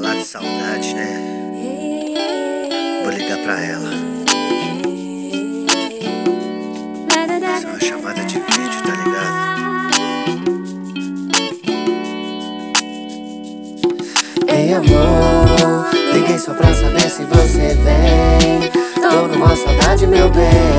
Bate saudade, né? Vou ligar pra ela. Isso é uma chamada de vídeo, tá ligado? Ei amor, liguei só pra saber se você vem. Tô numa saudade, meu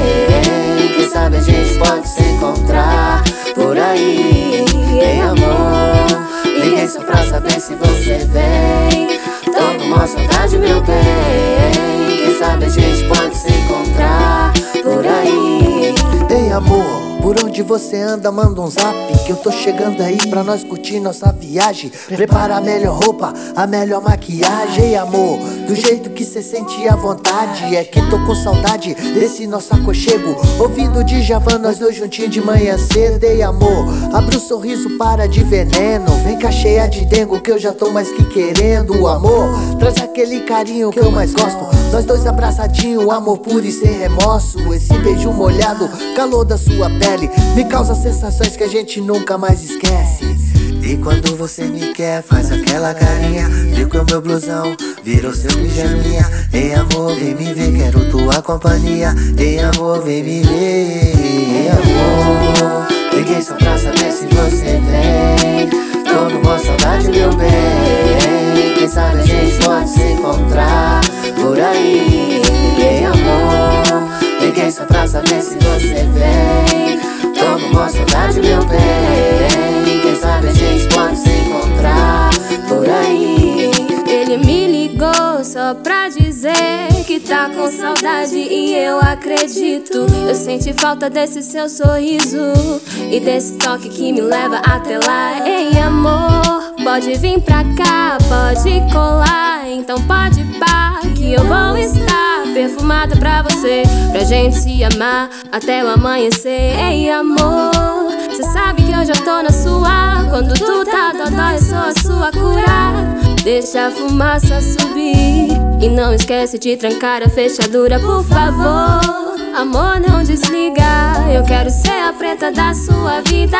bem. Quem sabe a gente pode se encontrar por aí. Ei amor, liguei só pra saber se você vem. Tô numa saudade, meu bem. Quem sabe a gente pode se encontrar por aí. Ei amor, por onde você anda, manda um zap, que eu tô chegando aí pra nós curtir nossa viagem. Prepara a melhor roupa, a melhor maquiagem. Ei amor, do jeito que cê sente à vontade. É que tô com saudade desse nosso aconchego. Ouvindo Djavan, nós dois juntinhos de manhã cedo. Ei amor, abre o sorriso, para de veneno. Vem cá cheia de dengo que eu já tô mais que querendo. Amor, traz aquele carinho que eu mais gosto. Nós dois abraçadinhos, amor puro e sem remorso. Esse beijo molhado, calor da sua pele, me causa sensações que a gente nunca mais esquece. E quando você me quer, faz aquela carinha, vê que o meu blusão virou seu pijaminha. Ei amor, vem me ver, quero tua companhia. Ei amor, vem me ver. Ei amor, liguei só pra saber se você vem. Tô numa saudade, meu bem. Quem sabe a gente pode se encontrar por aí. Ei amor, liguei só pra saber se você vem. Tô numa saudade, meu bem. Quem sabe a gente pode se encontrar por aí. Ele me ligou só pra dizer que tá com saudade e eu acredito. Eu senti falta desse seu sorriso e desse toque que me leva até lá. Ei amor, pode vir pra cá, pode colar. Então pode pá, que eu vou estar perfumada pra você, pra gente se amar até o amanhecer. Ei amor, cê sabe que eu já tô na sua. Quando tu tá dodói, eu sou a sua cura. Deixa a fumaça subir e não esquece de trancar a fechadura, por favor. Amor, não desliga, eu quero ser a preta da sua vida.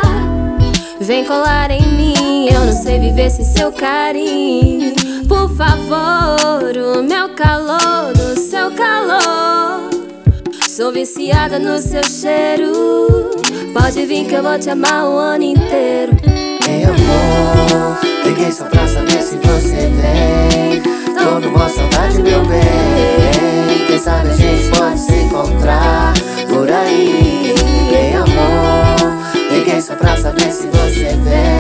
Vem colar em mim, eu não sei viver sem seu carinho. Por favor, o meu calor, o seu calor. Sou viciada no seu cheiro. Pode vir que eu vou te amar o ano inteiro. Ei amor, liguei só pra saber se você vem. Tô numa saudade, meu bem. Quem sabe a gente pode se encontrar por aí. Ei amor, liguei só pra saber se você vem.